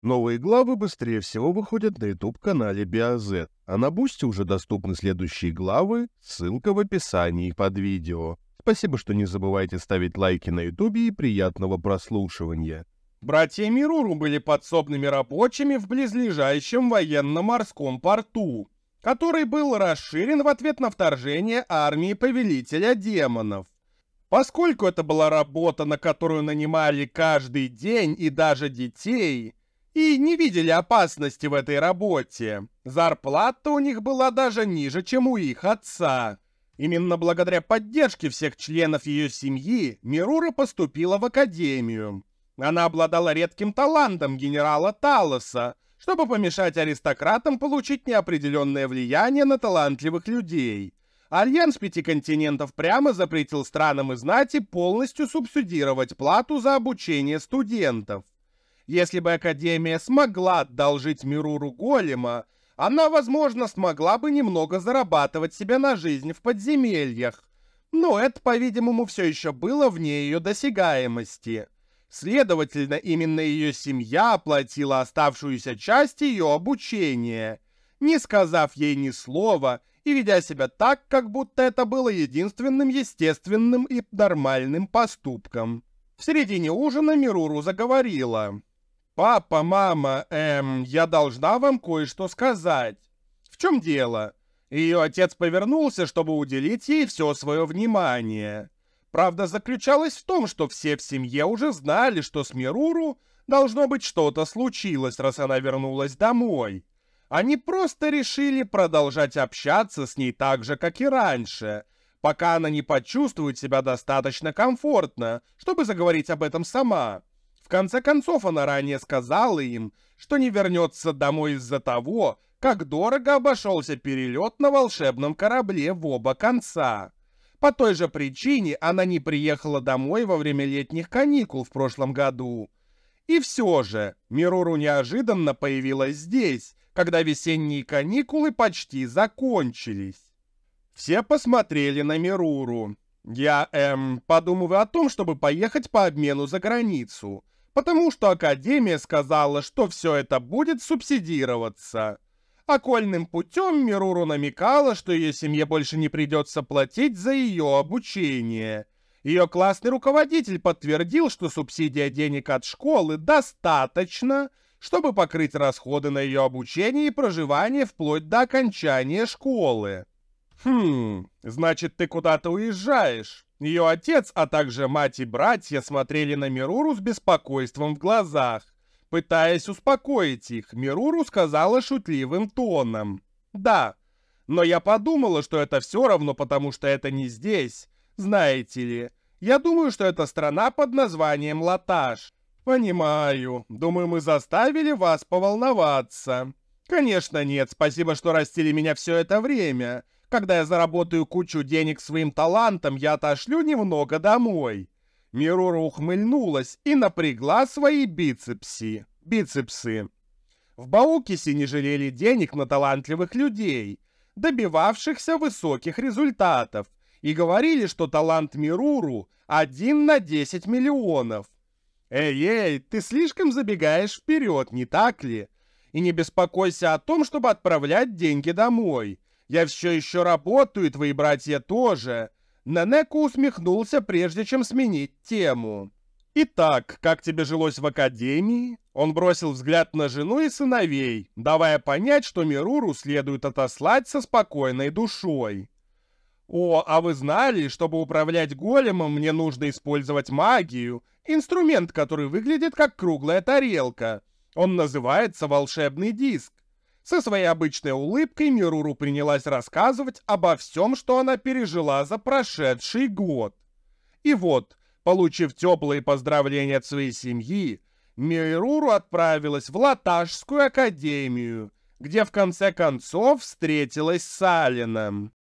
Новые главы быстрее всего выходят на YouTube-канале BioZ, а на Бусти уже доступны следующие главы, ссылка в описании под видео. Спасибо, что не забывайте ставить лайки на YouTube и приятного прослушивания. Братья Мируру были подсобными рабочими в близлежащем военно-морском порту, который был расширен в ответ на вторжение армии Повелителя Демонов. Поскольку это была работа, на которую нанимали каждый день и даже детей, и не видели опасности в этой работе, зарплата у них была даже ниже, чем у их отца. Именно благодаря поддержке всех членов ее семьи Мирура поступила в академию. Она обладала редким талантом генерала Талоса, чтобы помешать аристократам получить неопределенное влияние на талантливых людей. Альянс Пяти Континентов прямо запретил странам и знати полностью субсидировать плату за обучение студентов. Если бы Академия смогла одолжить Мируру голема, она, возможно, смогла бы немного зарабатывать себе на жизнь в подземельях. Но это, по-видимому, все еще было вне ее досягаемости. Следовательно, именно ее семья оплатила оставшуюся часть ее обучения, не сказав ей ни слова и ведя себя так, как будто это было единственным естественным и нормальным поступком. В середине ужина Мируру заговорила. «Папа, мама, я должна вам кое-что сказать. В чем дело?» Ее отец повернулся, чтобы уделить ей все свое внимание. Правда заключалась в том, что все в семье уже знали, что с Мируру должно быть что-то случилось, раз она вернулась домой. Они просто решили продолжать общаться с ней так же, как и раньше, пока она не почувствует себя достаточно комфортно, чтобы заговорить об этом сама. В конце концов, она ранее сказала им, что не вернется домой из-за того, как дорого обошелся перелет на волшебном корабле в оба конца. По той же причине она не приехала домой во время летних каникул в прошлом году. И все же, Мируру неожиданно появилась здесь, когда весенние каникулы почти закончились. Все посмотрели на Мируру. Я, подумываю о том, чтобы поехать по обмену за границу, потому что Академия сказала, что все это будет субсидироваться. Окольным путем Мируру намекала, что ее семье больше не придется платить за ее обучение. Ее классный руководитель подтвердил, что субсидия денег от школы достаточно, чтобы покрыть расходы на ее обучение и проживание вплоть до окончания школы. Значит, ты куда-то уезжаешь. Ее отец, а также мать и братья смотрели на Мируру с беспокойством в глазах. Пытаясь успокоить их, Мируру сказала шутливым тоном. «Да, но я подумала, что это все равно, потому что это не здесь. Знаете ли, я думаю, что это страна под названием Латаш. Понимаю. Думаю, мы заставили вас поволноваться. Конечно нет, спасибо, что растили меня все это время. Когда я заработаю кучу денег своим талантом, я отошлю немного домой». Мируру ухмыльнулась и напрягла свои бицепсы. В Баукисе не жалели денег на талантливых людей, добивавшихся высоких результатов, и говорили, что талант Мируру 1 на 10 миллионов. Эй, ты слишком забегаешь вперед, не так ли? И не беспокойся о том, чтобы отправлять деньги домой. Я все еще работаю, и твои братья тоже. Нанеку усмехнулся, прежде чем сменить тему. «Итак, как тебе жилось в академии?» Он бросил взгляд на жену и сыновей, давая понять, что Мируру следует отослать со спокойной душой. «О, а вы знали, чтобы управлять големом, мне нужно использовать магию, инструмент, который выглядит как круглая тарелка. Он называется волшебный диск». Со своей обычной улыбкой Мируру принялась рассказывать обо всем, что она пережила за прошедший год. И вот, получив теплые поздравления от своей семьи, Мируру отправилась в Латашскую академию, где в конце концов встретилась с Алином.